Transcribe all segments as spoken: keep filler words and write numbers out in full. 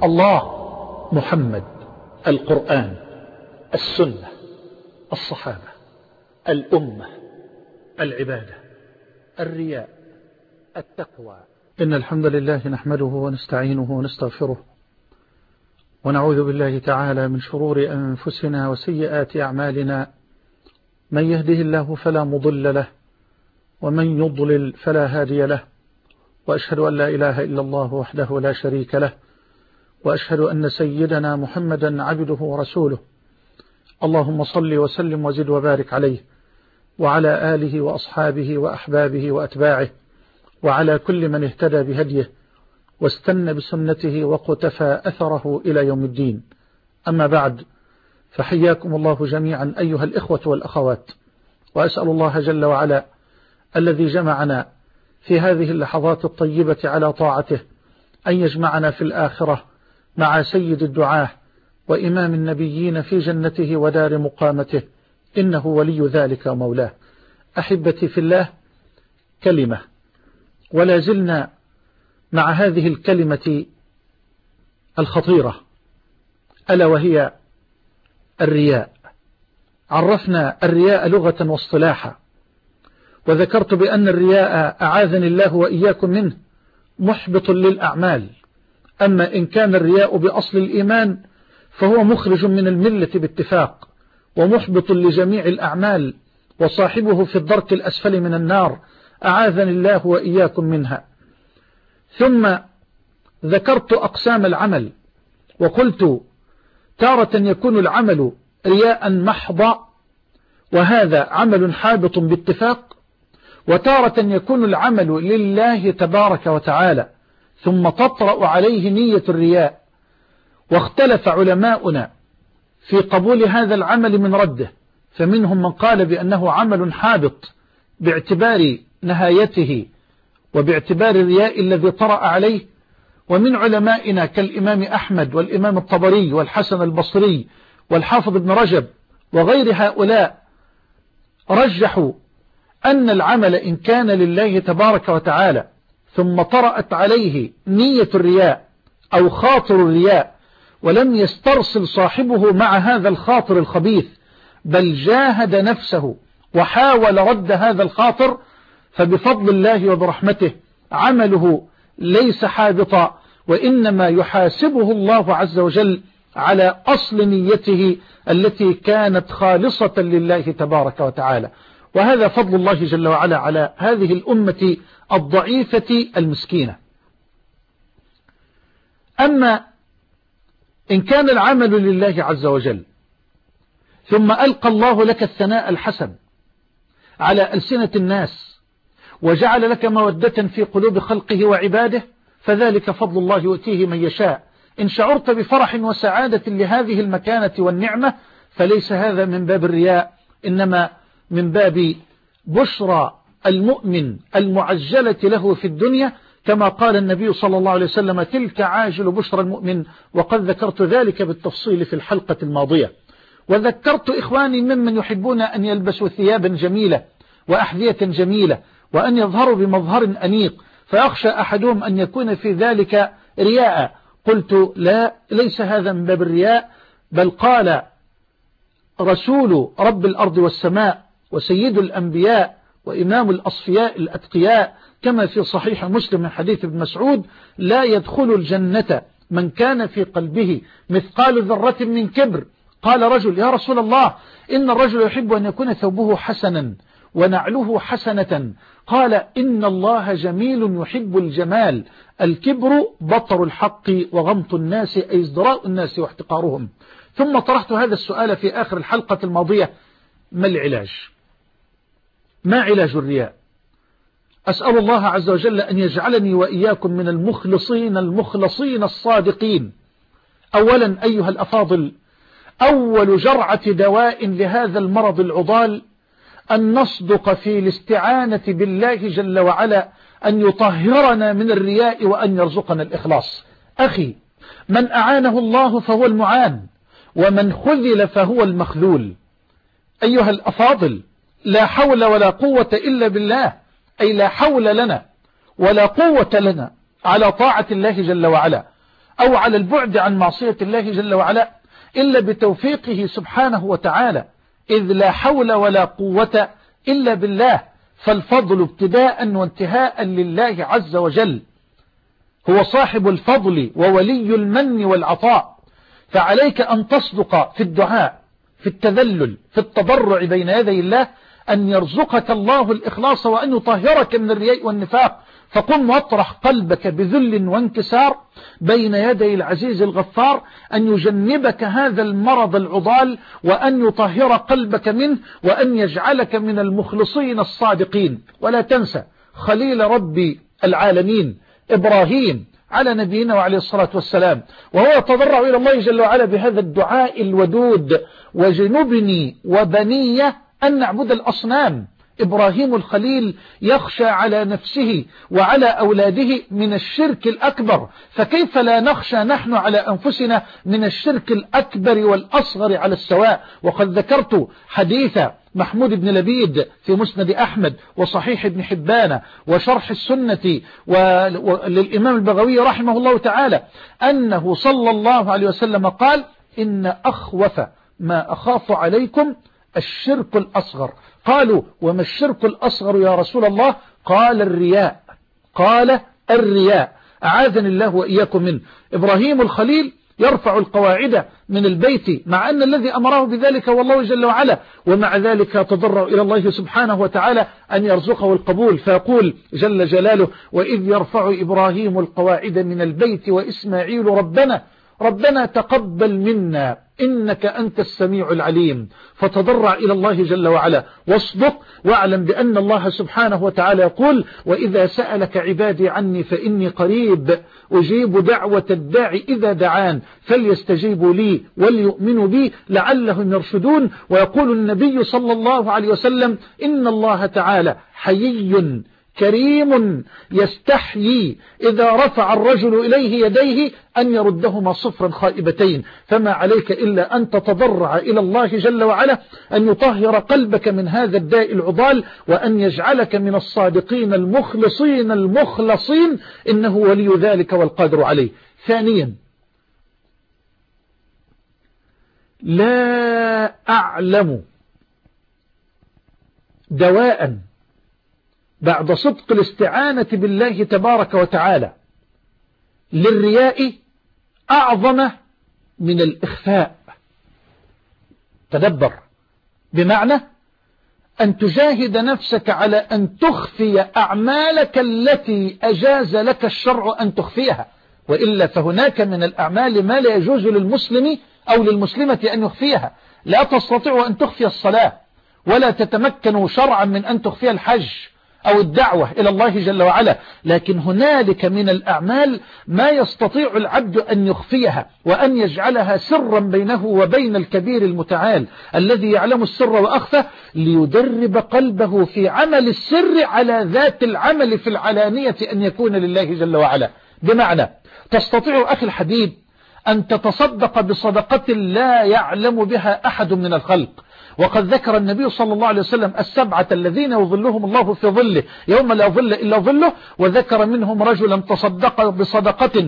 الله، محمد، القرآن، السنة، الصحابة، الأمة، العبادة، الرياء، التقوى. إن الحمد لله نحمده ونستعينه ونستغفره، ونعوذ بالله تعالى من شرور أنفسنا وسيئات أعمالنا. من يهده الله فلا مضل له، ومن يضلل فلا هادي له، وأشهد أن لا إله إلا الله وحده لا شريك له، وأشهد أن سيدنا محمدا عبده ورسوله. اللهم صل وسلم وزد وبارك عليه وعلى آله وأصحابه وأحبابه وأتباعه، وعلى كل من اهتدى بهديه واستنى بسنته وقتفى أثره إلى يوم الدين. أما بعد، فحياكم الله جميعا أيها الإخوة والأخوات، وأسأل الله جل وعلا الذي جمعنا في هذه اللحظات الطيبة على طاعته أن يجمعنا في الآخرة مع سيد الدعاة وإمام النبيين في جنته ودار مقامته، إنه ولي ذلك ومولاه. أحبتي في الله، كلمة ولا زلنا مع هذه الكلمة الخطيرة، ألا وهي الرياء. عرفنا الرياء لغة واصطلاحا، وذكرت بأن الرياء أعاذني الله وإياكم منه محبط للأعمال. أما إن كان الرياء بأصل الإيمان فهو مخرج من الملة باتفاق، ومحبط لجميع الأعمال، وصاحبه في الدرك الأسفل من النار، أعاذني الله وإياكم منها. ثم ذكرت أقسام العمل، وقلت تارة يكون العمل رياء محضا، وهذا عمل حابط باتفاق، وتارة يكون العمل لله تبارك وتعالى ثم تطرأ عليه نية الرياء. واختلف علماؤنا في قبول هذا العمل من رده، فمنهم من قال بأنه عمل حابط باعتبار نهايته وباعتبار الرياء الذي طرأ عليه، ومن علمائنا كالإمام أحمد والإمام الطبري والحسن البصري والحافظ ابن رجب وغير هؤلاء رجحوا أن العمل إن كان لله تبارك وتعالى ثم طرأت عليه نية الرياء أو خاطر الرياء، ولم يسترسل صاحبه مع هذا الخاطر الخبيث، بل جاهد نفسه وحاول رد هذا الخاطر، فبفضل الله وبرحمته عمله ليس حابطا، وإنما يحاسبه الله عز وجل على أصل نيته التي كانت خالصة لله تبارك وتعالى. وهذا فضل الله جل وعلا على هذه الأمة الضعيفة المسكينة. أما إن كان العمل لله عز وجل ثم ألقى الله لك الثناء الحسن على ألسنة الناس وجعل لك مودة في قلوب خلقه وعباده، فذلك فضل الله يؤتيه من يشاء. إن شعرت بفرح وسعادة لهذه المكانة والنعمة فليس هذا من باب الرياء، إنما من باب بشرى المؤمن المعجلة له في الدنيا، كما قال النبي صلى الله عليه وسلم: تلك عاجل بشرى المؤمن. وقد ذكرت ذلك بالتفصيل في الحلقة الماضية. وذكرت إخواني ممن يحبون أن يلبسوا ثيابا جميلة وأحذية جميلة وأن يظهروا بمظهر أنيق، فأخشى أحدهم أن يكون في ذلك رياء. قلت لا، ليس هذا من باب الرياء، بل قال رسول رب الأرض والسماء وسيد الأنبياء وإمام الأصفياء الأتقياء كما في صحيح مسلم من حديث ابن مسعود: لا يدخل الجنة من كان في قلبه مثقال ذرة من كبر. قال رجل: يا رسول الله، إن الرجل يحب أن يكون ثوبه حسنا ونعله حسنة. قال: إن الله جميل يحب الجمال، الكبر بطر الحق وغمط الناس، أي ازدراء الناس واحتقارهم. ثم طرحت هذا السؤال في آخر الحلقة الماضية: ما العلاج؟ ما علاج الرياء؟ أسأل الله عز وجل أن يجعلني وإياكم من المخلصين المخلصين الصادقين. أولا أيها الأفاضل، أول جرعة دواء لهذا المرض العضال أن نصدق في الاستعانة بالله جل وعلا أن يطهرنا من الرياء وأن يرزقنا الإخلاص. أخي، من أعانه الله فهو المعان، ومن خذل فهو المخذول. أيها الأفاضل، لا حول ولا قوة إلا بالله، أي لا حول لنا ولا قوة لنا على طاعة الله جل وعلا. أو على البعد عن معصية الله جل وعلا إلا بتوفيقه سبحانه وتعالى، إذ لا حول ولا قوة إلا بالله، فالفضل ابتداء وانتهاء لله عز وجل، هو صاحب الفضل وولي المن والعطاء. فعليك أن تصدق في الدعاء، في التذلل، في التضرع بين يدي الله، أن يرزقك الله الإخلاص وأن يطهرك من الرياء والنفاق. فقم واطرح قلبك بذل وانكسار بين يدي العزيز الغفار أن يجنبك هذا المرض العضال، وأن يطهر قلبك منه، وأن يجعلك من المخلصين الصادقين. ولا تنسى خليل رب العالمين إبراهيم على نبينا وعليه الصلاة والسلام، وهو يتضرع إلى الله جل وعلا بهذا الدعاء الودود: وجنبني وبني أن نعبد الأصنام. إبراهيم الخليل يخشى على نفسه وعلى أولاده من الشرك الأكبر، فكيف لا نخشى نحن على أنفسنا من الشرك الأكبر والأصغر على السواء؟ وقد ذكرت حديث محمود بن لبيد في مسند أحمد وصحيح ابن حبان وشرح السنة وللإمام البغوي رحمه الله تعالى أنه صلى الله عليه وسلم قال: إن أخوف ما أخاف عليكم الشرك الأصغر. قالوا: وما الشرك الأصغر يا رسول الله؟ قال: الرياء. قال: الرياء، أعاذني الله وإياكم منه. إبراهيم الخليل يرفع القواعد من البيت مع أن الذي أمره بذلك هو الله جل وعلا، ومع ذلك يتضرع إلى الله سبحانه وتعالى أن يرزقه القبول، فيقول جل جلاله: وإذ يرفع إبراهيم القواعد من البيت وإسماعيل ربنا ربنا تقبل منا إنك أنت السميع العليم. فتضرع إلى الله جل وعلا واصدق، واعلم بأن الله سبحانه وتعالى يقول: وإذا سألك عبادي عني فإني قريب أجيب دعوة الداعي إذا دعان فليستجيبوا لي وليؤمنوا بي لعلهم يرشدون. ويقول النبي صلى الله عليه وسلم: إن الله تعالى حيي كريم يستحيي إذا رفع الرجل إليه يديه أن يردهما صفرا خائبتين. فما عليك إلا أن تتضرع إلى الله جل وعلا أن يطهر قلبك من هذا الداء العضال، وأن يجعلك من الصادقين المخلصين المخلصين، إنه ولي ذلك والقادر عليه. ثانيا، لا أعلم دواء بعد صدق الاستعانة بالله تبارك وتعالى للرياء أعظم من الإخفاء. تدبر، بمعنى أن تجاهد نفسك على أن تخفي أعمالك التي أجاز لك الشرع أن تخفيها، وإلا فهناك من الأعمال ما لا يجوز للمسلم أو للمسلمة أن يخفيها. لا تستطيع أن تخفي الصلاة، ولا تتمكن شرعا من أن تخفي الحج أو الدعوة إلى الله جل وعلا، لكن هنالك من الأعمال ما يستطيع العبد أن يخفيها وأن يجعلها سرا بينه وبين الكبير المتعال الذي يعلم السر وأخفى، ليدرب قلبه في عمل السر على ذات العمل في العلانية أن يكون لله جل وعلا. بمعنى تستطيع أخي الحبيب أن تتصدق بصدقة لا يعلم بها أحد من الخلق، وقد ذكر النبي صلى الله عليه وسلم السبعة الذين يظلهم الله في ظله يوم لا ظل إلا ظله، وذكر منهم رجلا تصدق بصدقة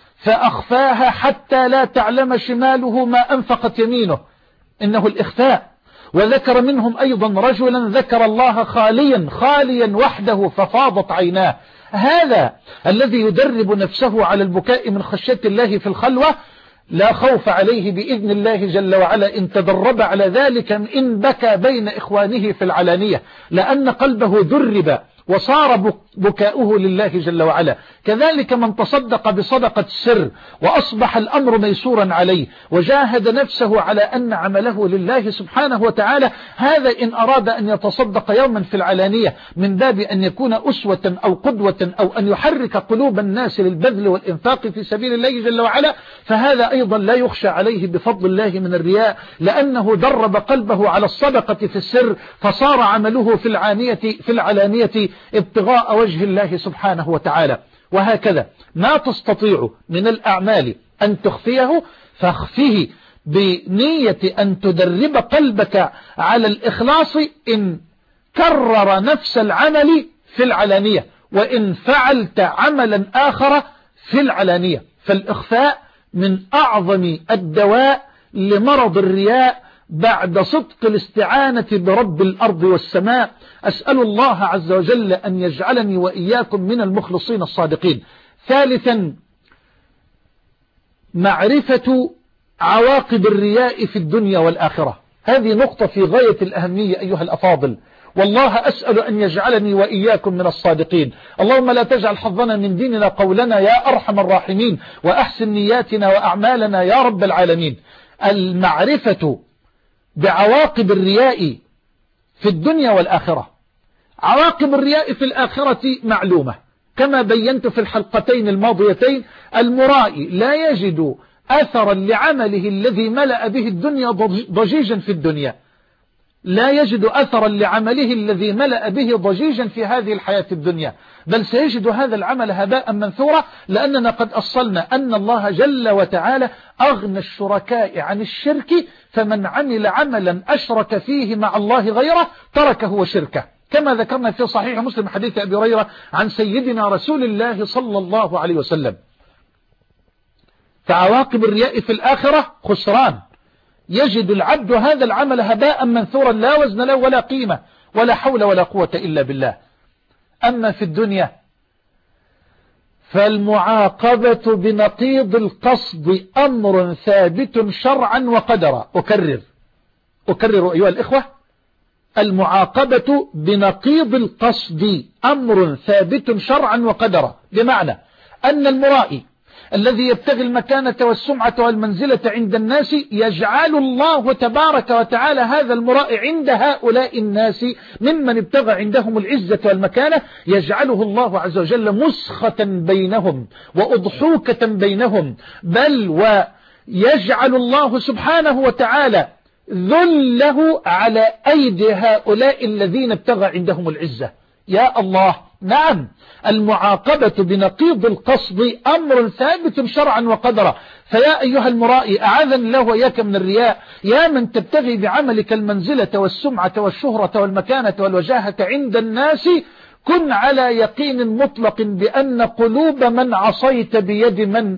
فأخفاها حتى لا تعلم شماله ما أنفقت يمينه، إنه الإخفاء. وذكر منهم أيضا رجلا ذكر الله خاليا خاليا وحده ففاضت عيناه. هذا الذي يدرب نفسه على البكاء من خشية الله في الخلوة لا خوف عليه بإذن الله جل وعلا إن تدرب على ذلك إن بكى بين إخوانه في العلانية، لأن قلبه درب وصار بكاؤه لله جل وعلا. كذلك من تصدق بصدقة السر وأصبح الأمر ميسورا عليه وجاهد نفسه على أن عمله لله سبحانه وتعالى، هذا إن أراد أن يتصدق يوما في العلانية من باب أن يكون أسوة أو قدوة أو أن يحرك قلوب الناس للبذل والإنفاق في سبيل الله جل وعلا، فهذا أيضا لا يخشى عليه بفضل الله من الرياء، لأنه درب قلبه على الصدقة في السر فصار عمله في العانية في العلانية ابتغاء وجه الله سبحانه وتعالى. وهكذا ما تستطيع من الأعمال أن تخفيه فاخفيه بنية أن تدرب قلبك على الإخلاص إن كرر نفس العمل في العلانية، وإن فعلت عملا آخر في العلانية. فالإخفاء من أعظم الدواء لمرض الرياء بعد صدق الاستعانة برب الأرض والسماء. أسأل الله عز وجل أن يجعلني وإياكم من المخلصين الصادقين. ثالثا، معرفة عواقب الرياء في الدنيا والآخرة. هذه نقطة في غاية الأهمية أيها الأفاضل، والله أسأل أن يجعلني وإياكم من الصادقين. اللهم لا تجعل حظنا من ديننا قولنا يا أرحم الراحمين، وأحسن نياتنا وأعمالنا يا رب العالمين. المعرفة بعواقب الرياء في الدنيا والآخرة. عواقب الرياء في الآخرة معلومة كما بينت في الحلقتين الماضيتين. المرائي لا يجد أثرا لعمله الذي ملأ به الدنيا ضجيجا في الدنيا، لا يجد أثرا لعمله الذي ملأ به ضجيجا في هذه الحياة الدنيا، بل سيجد هذا العمل هباء منثورا، لأننا قد أصلنا أن الله جل وتعالى أغنى الشركاء عن الشرك، فمن عمل عملا أشرك فيه مع الله غيره تركه وشركه، كما ذكرنا في صحيح مسلم حديث أبي هريرة عن سيدنا رسول الله صلى الله عليه وسلم. فعواقب الرياء في الآخرة خسران، يجد العبد هذا العمل هباء منثورا لا وزن له ولا قيمة ولا حول ولا قوة إلا بالله. أما في الدنيا فالمعاقبة بنقيض القصد أمر ثابت شرعا وقدرا. أكرر أكرر أيها الإخوة، المعاقبة بنقيض القصد أمر ثابت شرعا وقدرا، بمعنى أن المرائي الذي يبتغي المكانة والسمعة والمنزلة عند الناس يجعل الله تبارك وتعالى هذا المرائي عند هؤلاء الناس ممن ابتغى عندهم العزة والمكانة، يجعله الله عز وجل مسخة بينهم وأضحوكة بينهم، بل ويجعل الله سبحانه وتعالى ذله على أيدي هؤلاء الذين ابتغى عندهم العزة. يا الله، نعم، المعاقبة بنقيض القصد أمر ثابت شرعا وقدرا. فيا أيها المرائي، أعاذني الله وإياك من الرياء، يا من تبتغي بعملك المنزلة والسمعة والشهرة والمكانة والوجاهة عند الناس، كن على يقين مطلق بأن قلوب من عصيت بيد من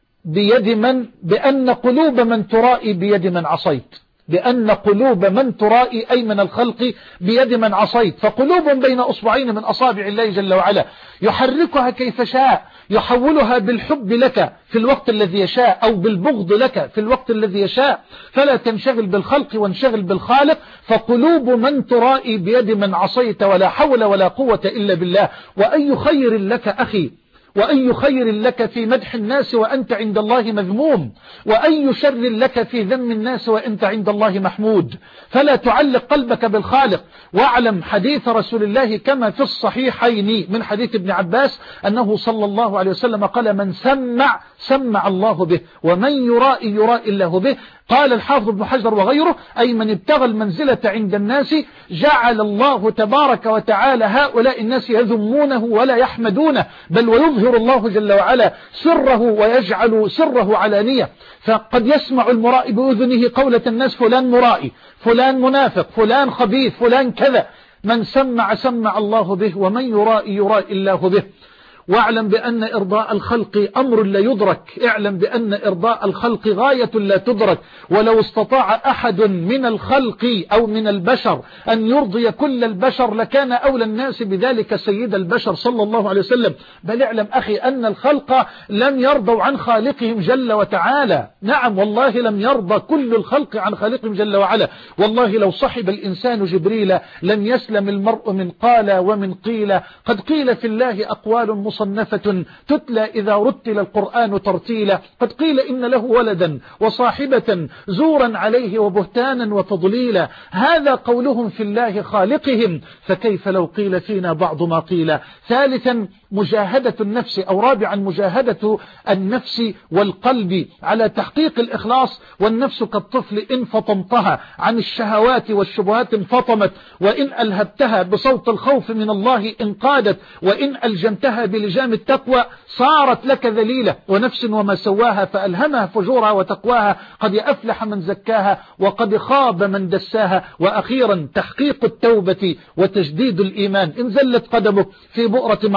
بيد من بأن قلوب من ترائي بيد من عصيت بأن قلوب من ترائي أي من الخلق بيد من عصيت. فقلوب بين أصبعين من أصابع الله جل وعلا يحركها كيف شاء، يحولها بالحب لك في الوقت الذي يشاء أو بالبغض لك في الوقت الذي يشاء، فلا تنشغل بالخلق وانشغل بالخالق. فقلوب من ترائي بيد من عصيت، ولا حول ولا قوة إلا بالله. وأي خير لك أخي، وأي خير لك في مدح الناس وأنت عند الله مذموم، وأي شر لك في ذم الناس وأنت عند الله محمود. فلا تعلق قلبك بالخالق، واعلم حديث رسول الله كما في الصحيحين من حديث ابن عباس أنه صلى الله عليه وسلم قال: من سمع سمع الله به، ومن يرائي يرائي الله به. قال الحافظ ابن حجر وغيره: أي من ابتغى المنزلة عند الناس جعل الله تبارك وتعالى هؤلاء الناس يذمونه ولا يحمدونه، بل ويظهر الله جل وعلا سره ويجعل سره علانية. فقد يسمع المرائي بأذنه قولة الناس: فلان مرائي، فلان منافق، فلان خبيث، فلان كذا. من سمع سمع الله به، ومن يرائي يرائي الله به. واعلم بأن إرضاء الخلق أمر لا يدرك، اعلم بأن إرضاء الخلق غاية لا تدرك. ولو استطاع أحد من الخلق أو من البشر أن يرضي كل البشر لكان أولى الناس بذلك سيد البشر صلى الله عليه وسلم. بل اعلم أخي أن الخلق لم يرضوا عن خالقهم جل وتعالى. نعم والله لم يرضى كل الخلق عن خالقهم جل وعلا. والله لو صحب الإنسان جبريل لم يسلم المرء من قال ومن قيل. قد قيل في الله أقوال مصنفة تتلى إذا رتل القرآن ترتيلا. قد قيل إن له ولدا وصاحبة زورا عليه وبهتانا وتضليلا. هذا قولهم في الله خالقهم، فكيف لو قيل فينا بعض ما قيل. ثالثا مجاهدة النفس، أو رابعا مجاهدة النفس والقلب على تحقيق الإخلاص. والنفس كالطفل إن فطمتها عن الشهوات والشبهات انفطمت، وإن ألهبتها بصوت الخوف من الله انقادت، وإن ألجمتها بلجام التقوى صارت لك ذليلة. ونفس وما سواها فألهمها فجورها وتقواها، قد أفلح من زكاها وقد خاب من دساها. وأخيرا تحقيق التوبة وتجديد الإيمان. إن زلت قدمك في بؤرة معصية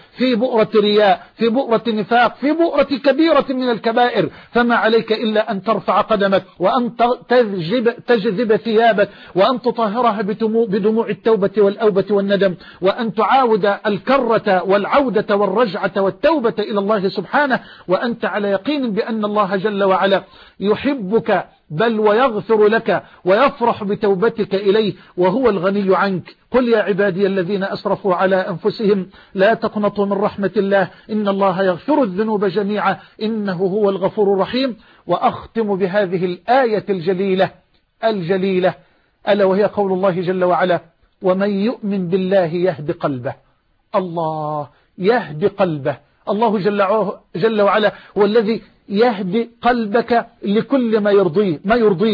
في بؤرة رياء، في بؤرة نفاق، في بؤرة كبيرة من الكبائر، فما عليك إلا أن ترفع قدمك وأن تجذب, تجذب ثيابك وأن تطهرها بدموع التوبة والأوبة والندم، وأن تعاود الكرة والعودة والرجعة والتوبة إلى الله سبحانه، وأنت على يقين بأن الله جل وعلا يحبك بل ويغفر لك ويفرح بتوبتك إليه وهو الغني عنك. قل يا عبادي الذين أسرفوا على أنفسهم لا تقنطوا من رحمة الله إن الله يغفر الذنوب جميعا إنه هو الغفور الرحيم. وأختم بهذه الآية الجليلة الجليلة ألا وهي قول الله جل وعلا ومن يؤمن بالله يهد قلبه. الله يهدي قلبه، الله جل, جل وعلا هو الذي يهدي قلبك لكل ما يرضيه ما يرضيه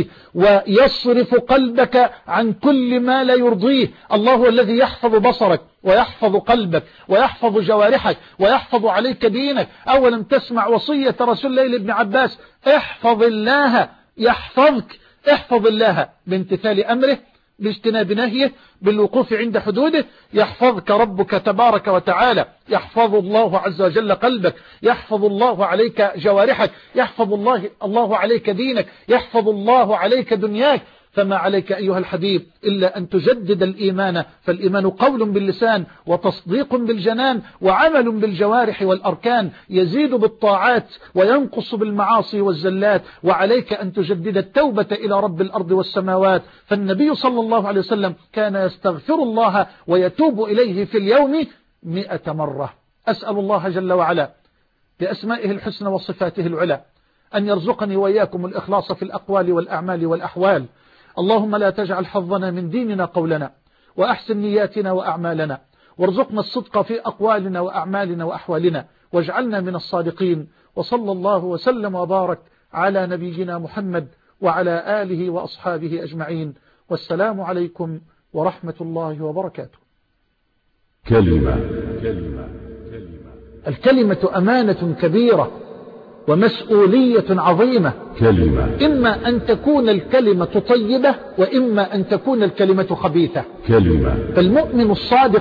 ويصرف قلبك عن كل ما لا يرضيه. الله هو الذي يحفظ بصرك ويحفظ قلبك ويحفظ جوارحك ويحفظ عليك دينك. أولم تسمع وصية رسول الله لابن عباس احفظ الله يحفظك. احفظ الله بامتثال أمره باجتناب نهيه بالوقوف عند حدوده يحفظك ربك تبارك وتعالى. يحفظ الله عز وجل قلبك، يحفظ الله عليك جوارحك، يحفظ الله, الله عليك دينك، يحفظ الله عليك دنياك. فما عليك أيها الحبيب إلا أن تجدد الإيمان، فالإيمان قول باللسان وتصديق بالجنان وعمل بالجوارح والأركان، يزيد بالطاعات وينقص بالمعاصي والزلات. وعليك أن تجدد التوبة إلى رب الأرض والسماوات، فالنبي صلى الله عليه وسلم كان يستغفر الله ويتوب إليه في اليوم مئة مرة. أسأل الله جل وعلا بأسمائه الحسنى وصفاته العلى أن يرزقني وإياكم الإخلاص في الأقوال والأعمال والأحوال. اللهم لا تجعل حظنا من ديننا قولنا، وأحسن نياتنا وأعمالنا، وارزقنا الصدق في أقوالنا وأعمالنا وأحوالنا، واجعلنا من الصادقين. وصلى الله وسلم وبارك على نبينا محمد وعلى آله وأصحابه أجمعين، والسلام عليكم ورحمة الله وبركاته. كلمة كلمة كلمة الكلمة أمانة كبيرة ومسؤولية عظيمة. كلمة إما أن تكون الكلمة طيبة وإما أن تكون الكلمة خبيثة. كلمة فالمؤمن الصادق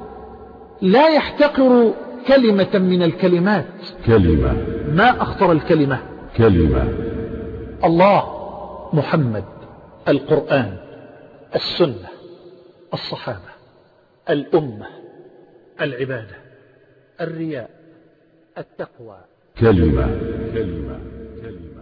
لا يحتقر كلمة من الكلمات. كلمة ما أخطر الكلمة؟ كلمة الله، محمد، القرآن، السنة، الصحابة، الأمة، العبادة، الرياء، التقوى. كلمة كلمة كلمة